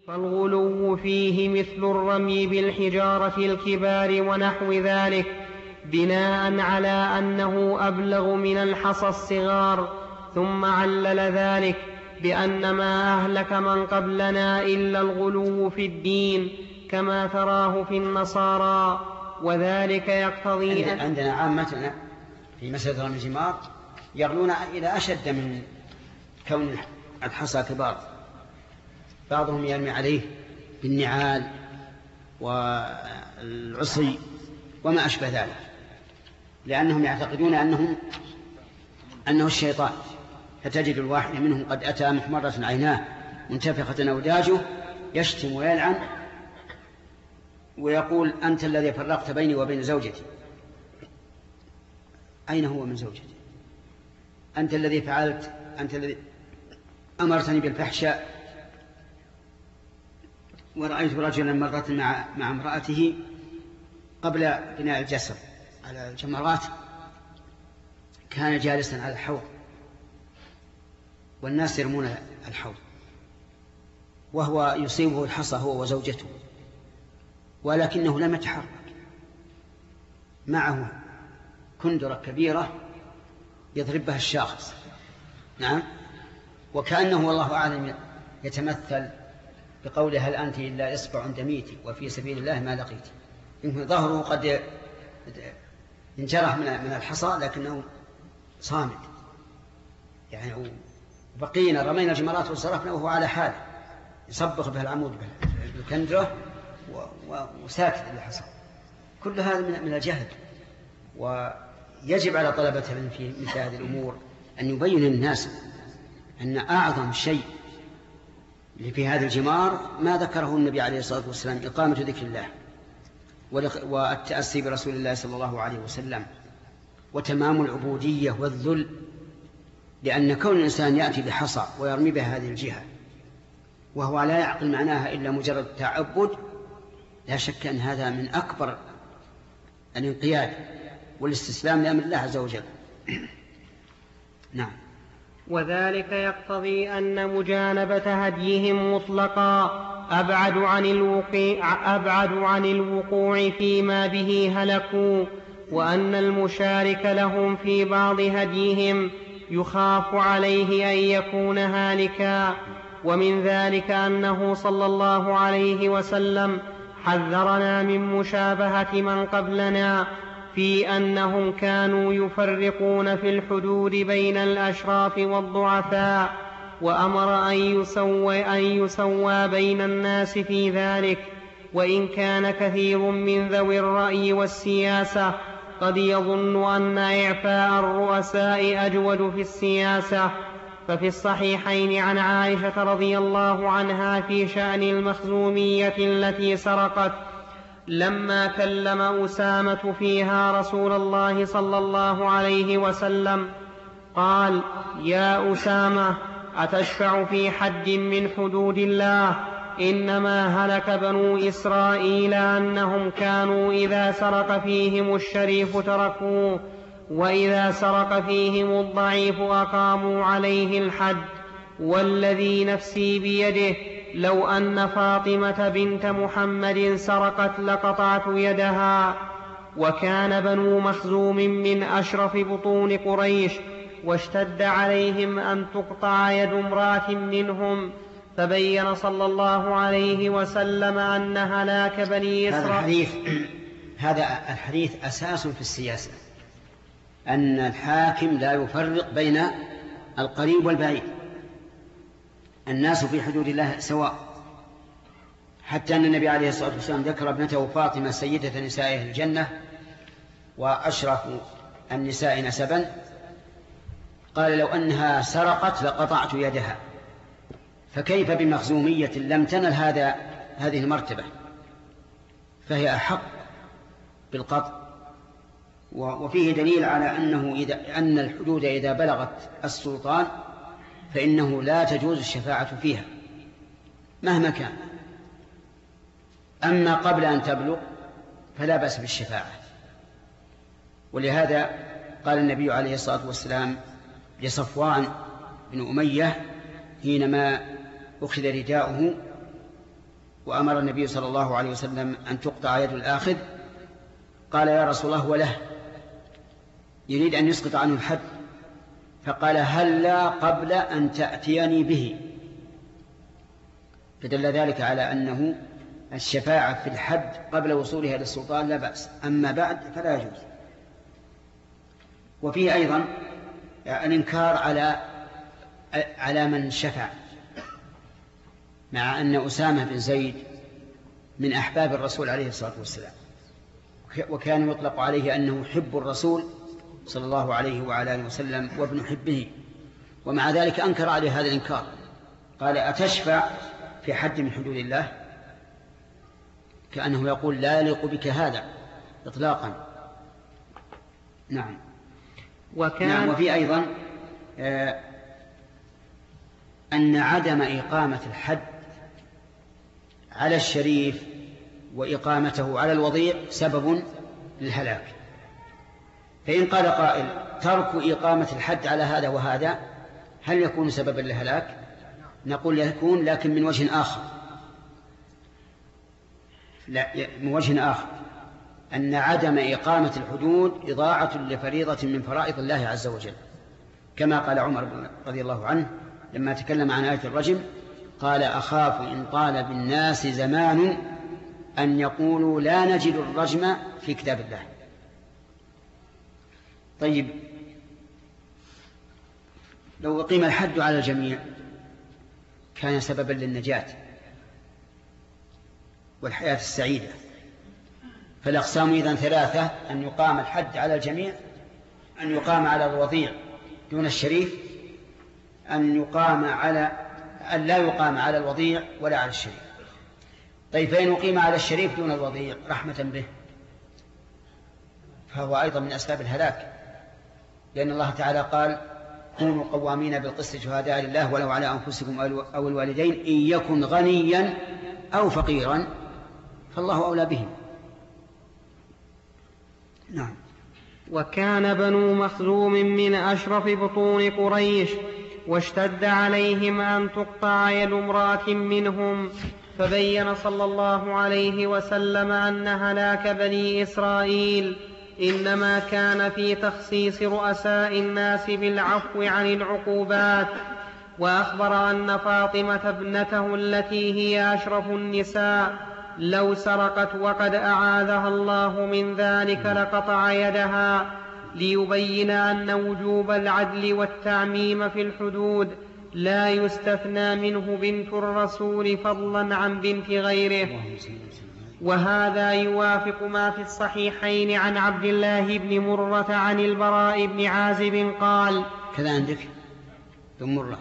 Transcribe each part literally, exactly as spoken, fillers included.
فالغلو فيه مثل الرمي بالحجارة الكبار ونحو ذلك، بناء على أنه أبلغ من الحصى الصغار. ثم علل ذلك بأن ما أهلك من قبلنا إلا الغلو في الدين كما تراه في النصارى، وذلك يقتضي أن عندنا عامتنا في مسألة رمي الجمار يغلون إلى أشد من كون الحصى كبار. بعضهم يرمي عليه بالنعال والعصي وما أشبه ذلك، لأنهم يعتقدون أنهم أنه الشيطان، فتجد الواحد منهم قد أتى محمرة عيناه منتفخة أوداجه يشتم ويلعن ويقول أنت الذي فرقت بيني وبين زوجتي. أين هو من زوجتي؟ أنت الذي فعلت، أنت الذي أمرتني بالفحشاء. ورأيت رجلا مرة مع, مع امرأته قبل بناء الجسر على الجمرات، كان جالسا على الحوض والناس يرمون الحوض وهو يصيبه الحصى هو وزوجته، ولكنه لم يتحرك، معه كندرة كبيرة يضرب بها الشاخص. نعم. وكأنه والله أعلم يتمثل بقوله هل أنت إلا إصبع دميتي وفي سبيل الله ما لقيت. يمكن ظهره قد انجرح من الحصى لكنه صامت، يعني بقينا رمينا الجمرات وصرفنا وهو على حاله يصبغ بها العمود بالكندرة وساكت الحصى. كل هذا من الجهل، ويجب على طلبة العلم في مثل هذه الأمور أن يبين للناس أن أعظم شيء في هذا الجمار ما ذكره النبي عليه الصلاة والسلام، إقامة ذكر الله والتأسي برسول الله صلى الله عليه وسلم وتمام العبودية والذل. لأن كون الإنسان يأتي بحصى ويرمي بها هذه الجهة وهو لا يعقل معناها إلا مجرد تعبد، لا شك أن هذا من أكبر الانقياد والاستسلام لأمر الله عز وجل. نعم. وذلك يقتضي أن مجانبة هديهم مطلقا أبعد عن الوقوع, أبعد عن الوقوع فيما به هلكوا، وأن المشارك لهم في بعض هديهم يخاف عليه أن يكون هالكا. ومن ذلك أنه صلى الله عليه وسلم حذرنا من مشابهة من قبلنا في أنهم كانوا يفرقون في الحدود بين الأشراف والضعفاء، وأمر أن يسوى, أن يسوى بين الناس في ذلك. وإن كان كثير من ذوي الرأي والسياسة قد يظن أن إعفاء الرؤساء أجود في السياسة، ففي الصحيحين عن عائشة رضي الله عنها في شأن المخزومية التي سرقت لما كلم أسامة فيها رسول الله صلى الله عليه وسلم قال: يا أسامة، أتشفع في حد من حدود الله؟ إنما هلك بنو إسرائيل أنهم كانوا إذا سرق فيهم الشريف تركوه، وإذا سرق فيهم الضعيف أقاموا عليه الحد. والذي نفسي بيده لو أن فاطمة بنت محمد سرقت لقطعت يدها. وكان بنو مخزوم من أشرف بطون قريش، واشتد عليهم أن تقطع يد امرأة منهم، فبين صلى الله عليه وسلم أن هلاك بني إسرائيل. هذا الحديث أساس في السياسة، أن الحاكم لا يفرق بين القريب والبعيد، الناس في حدود الله سواء. حتى أن النبي عليه الصلاة والسلام ذكر ابنته فاطمة سيدة نساء الجنة وأشرف النساء نسبا، قال: لو أنها سرقت لقطعت يدها. فكيف بمخزومية لم تنل هذا هذه المرتبة، فهي أحق بالقطع. وفيه دليل على أنه إذا أن الحدود إذا بلغت السلطان فإنه لا تجوز الشفاعة فيها مهما كان. أما قبل أن تبلغ فلا بأس بالشفاعة. ولهذا قال النبي عليه الصلاة والسلام لصفوان بن أمية حينما أخذ رداؤه وأمر النبي صلى الله عليه وسلم أن تقطع يد الآخذ، قال يا رسول الله وله، يريد أن يسقط عنه الحد، فقال هلا قبل أن تأتيني به، فدل ذلك على أنه الشفاعة في الحد قبل وصولها للسلطان لا بأس، أما بعد فلا يجوز. وفيه أيضا الإنكار على على من شفع، مع أن أسامة بن زيد من أحباب الرسول عليه الصلاة والسلام، وكان يطلق عليه أنه حب الرسول صلى الله عليه وعلى آله وسلم وابن حبه، ومع ذلك أنكر عليه هذا الإنكار، قال أتشفع في حد من حدود الله؟ كأنه يقول لا يليق بك هذا إطلاقا. نعم. وكان نعم. وفي أيضا آه أن عدم إقامة الحد على الشريف وإقامته على الوضيع سبب للهلاك. فإن قال قائل ترك إقامة الحد على هذا وهذا هل يكون سببا للهلاك؟ نقول يكون، لكن من وجه آخر. لا، من وجه آخر أن عدم إقامة الحدود إضاعة لفريضة من فرائض الله عز وجل، كما قال عمر رضي الله عنه لما تكلم عن آية الرجم، قال أخاف إن طال بالناس زمان أن يقولوا لا نجد الرجم في كتاب الله. طيب، لو أقيم الحد على الجميع كان سببا للنجاة والحياة السعيدة. فالأقسام إذن ثلاثة: أن يقام الحد على الجميع، أن يقام على الوضيع دون الشريف، أن يقام على أن لا يقام على الوضيع ولا على الشريف. طيب، فإن يقيم على الشريف دون الوضيع رحمة به فهو أيضا من أسباب الهلاك، لأن الله تعالى قال كونوا قوامين بالقسط شهداء لله ولو على أنفسكم أو الوالدين إن يكن غنيا أو فقيرا فالله أولى بهم. نعم. وكان بنو مخزوم من أشرف بطون قريش، واشتد عليهم أن تقطع يد امرأة منهم، فبين صلى الله عليه وسلم أن هلاك بني إسرائيل إنما كان في تخصيص رؤساء الناس بالعفو عن العقوبات. وأخبر أن فاطمة ابنته التي هي أشرف النساء لو سرقت وقد أعاذها الله من ذلك لقطع يدها، ليبين أن وجوب العدل والتعميم في الحدود لا يستثنى منه بنت الرسول فضلا عن بنت غيره. وهذا يوافق ما في الصحيحين عن عبد الله بن مرة عن البراء بن عازب قال: كذا عندك بن مرة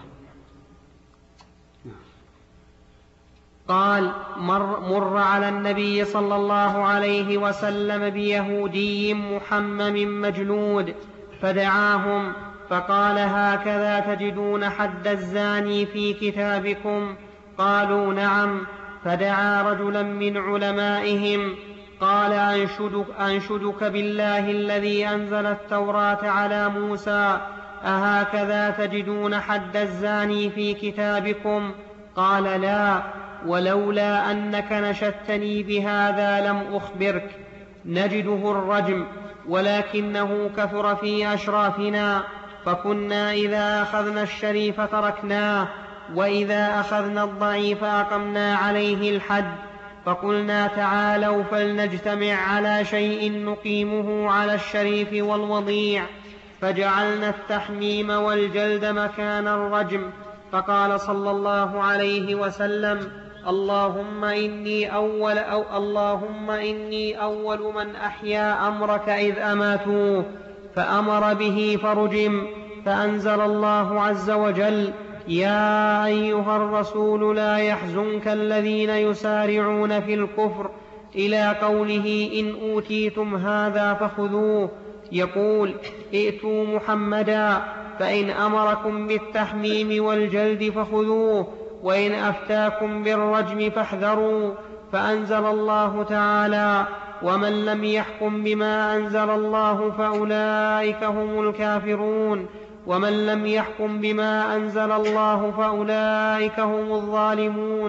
قال: مر, مر على النبي صلى الله عليه وسلم بيهودي محمم مجلود فدعاهم فقال: هكذا تجدون حد الزاني في كتابكم؟ قالوا: نعم. فدعا رجلا من علمائهم قال: أنشدك, أنشدك بالله الذي أنزل التوراة على موسى، أهكذا تجدون حد الزاني في كتابكم؟ قال: لا، ولولا أنك نشدتني بهذا لم أخبرك. نجده الرجم، ولكنه كثر في أشرافنا، فكنا إذا أخذنا الشريف تركناه، وإذا أخذنا الضعيف أقمنا عليه الحد. فقلنا: تعالوا فلنجتمع على شيء نقيمه على الشريف والوضيع، فجعلنا التحميم والجلد مكان الرجم. فقال صلى الله عليه وسلم: اللهم إني أول, أو اللهم إني أول من أحيا أمرك إذ أماتوه، فأمر به فرجم. فأنزل الله عز وجل: يا أيها الرسول لا يحزنك الذين يسارعون في الكفر، إلى قوله: إن أوتيتم هذا فخذوه. يقول: ائتوا محمدا، فإن أمركم بالتحميم والجلد فخذوه، وإن أفتاكم بالرجم فاحذروا. فأنزل الله تعالى: ومن لم يحكم بما أنزل الله فأولئك هم الكافرون، ومن لم يحكم بما أنزل الله فأولئك هم الظالمون.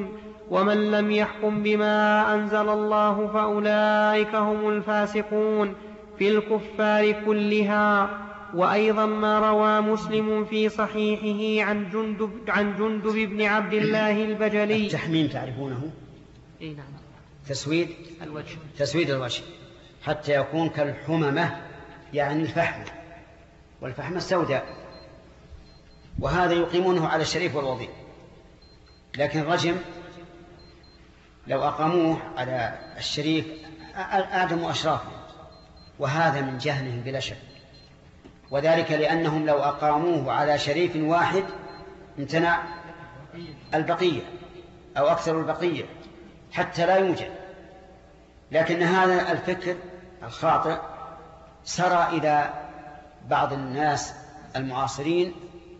ومن لم يحكم بما أنزل الله فأولئك هم الفاسقون في الكفار كلها. وأيضا ما روى مسلم في صحيحه عن جندب, عن جندب بن عبد الله البجلي. التحميم تعرفونه؟ إيه نعم. تسويد الوجه تسويد الوجه حتى يكون كالحممة، يعني الفحم، والفحم السوداء، وهذا يقيمونه على الشريف والوضيء. لكن الرجم لو أقاموه على الشريف أعدموا أشرافه، وهذا من جهلهم بلا شك، وذلك لأنهم لو أقاموه على شريف واحد امتنع البقية أو أكثر البقية حتى لا يوجد. لكن هذا الفكر الخاطئ سرى إلى بعض الناس المعاصرين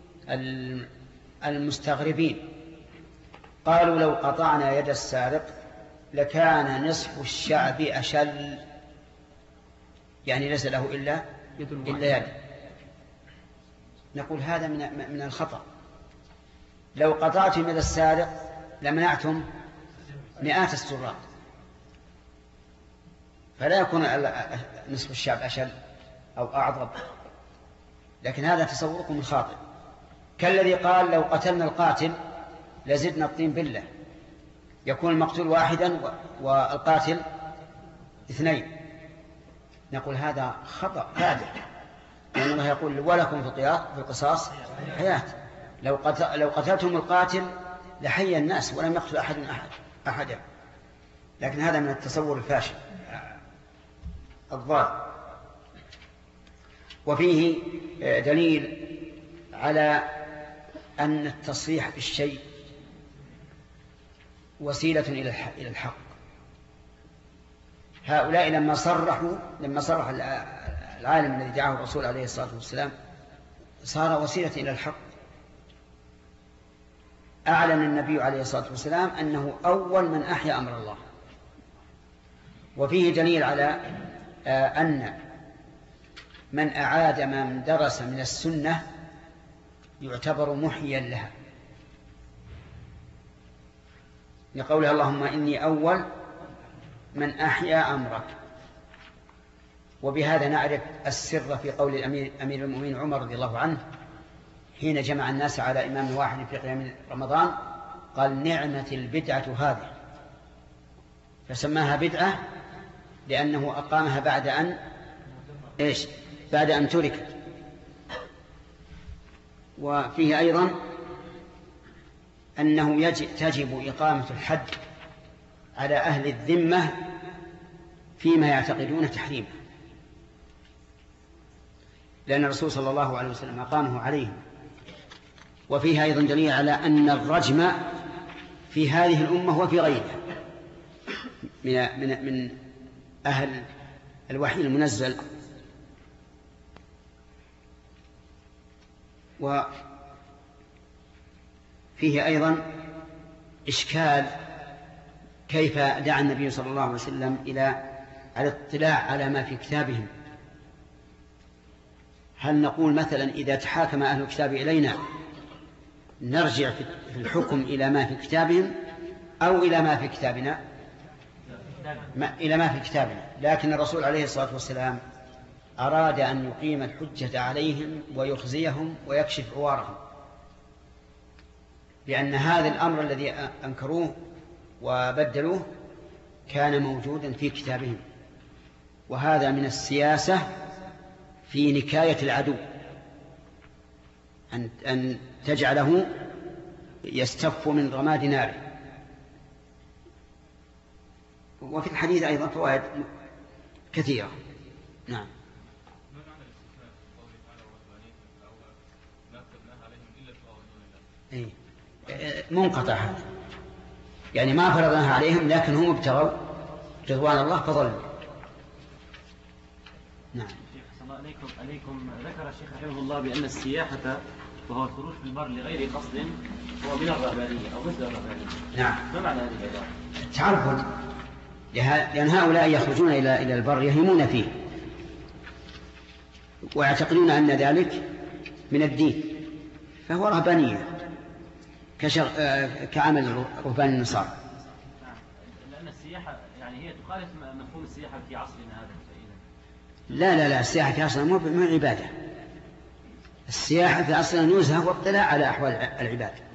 المستغربين، قالوا لو قطعنا يد السارق لكان نصف الشعب أشل، يعني ليس له إلا إلا يد. نقول هذا من من الخطأ. لو قطعتم يد السارق لمنعتم مئات السراق، فلا يكون نصف الشعب أشل أو أعظم. لكن هذا تصوركم الخاطئ، كالذي قال لو قتلنا القاتل لزدنا الطين بالله، يكون المقتول واحدا والقاتل اثنين. نقول هذا خطأ كاذب، لأن الله يقول ولكم في القصاص حياة. لو قتل لو قتلتم القاتل لحي الناس ولم يقتل أحد أحد أحدا. لكن هذا من التصور الفاشل الضال. وفيه دليل على أن التصريح بالشيء وسيلة إلى الحق. هؤلاء لما صرحوا لما صرح العالم الذي دعاه الرسول عليه الصلاة والسلام صار وسيلة إلى الحق. أعلن النبي عليه الصلاة والسلام أنه أول من أحيا أمر الله. وفيه دليل على أن من أعاد ما درس من السنة يعتبر محيا لها، لقوله اللهم إني أول من أحيا أمرك. وبهذا نعرف السر في قول الأمير أمير المؤمنين عمر رضي الله عنه حين جمع الناس على إمام واحد في قيام رمضان، قال نعمة البدعة هذه، فسماها بدعة لأنه أقامها بعد أن إيش بعد أن تركت. وفيه أيضا أنه تجب إقامة الحد على أهل الذمة فيما يعتقدون تحريمه، لأن الرسول صلى الله عليه وسلم أقامه عليهم. وفيها أيضا دليل على أن الرجم في هذه الأمة وفي غيرها من من من أهل الوحي المنزل. وفيه أيضا إشكال كيف دعا النبي صلى الله عليه وسلم إلى على الاطلاع على ما في كتابهم. هل نقول مثلا إذا تحاكم أهل الكتاب إلينا نرجع في الحكم إلى ما في كتابهم أو إلى ما في كتابنا؟ ما إلى ما في كتابنا. لكن الرسول عليه الصلاة والسلام أراد أن يقيم الحجة عليهم ويخزيهم ويكشف عوارهم، لأن هذا الأمر الذي أنكروه وبدلوه كان موجودا في كتابهم. وهذا من السياسة في نكاية العدو، أن, أن تجعله يستف من رماد ناره. وفي الحديث أيضا فوائد كثيرة. نعم. إيه؟ منقطع هذا، يعني ما فرضناها عليهم لكن هم ابتغوا رضوان الله فضلوا. نعم. الله عليكم عليكم ذكر الشيخ رحمه الله بأن السياحة وهو الخروج في البر لغير قصد هو من الرهبانية أو مثل الرهبانية. نعم. ما معنى هذه العبارة؟ التعبد، لأن هؤلاء يخرجون إلى إلى البر يهيمون فيه ويعتقدون أن ذلك من الدين، فهو رهبانية كعمل رهبان النصارى. السياحة يعني هي تخالف مفهوم السياحة في عصرنا هذا سيدنا. لا لا لا السياحة في عصرنا مو عبادة. السياحة في عصرنا نزهة واطلاع على أحوال العباد.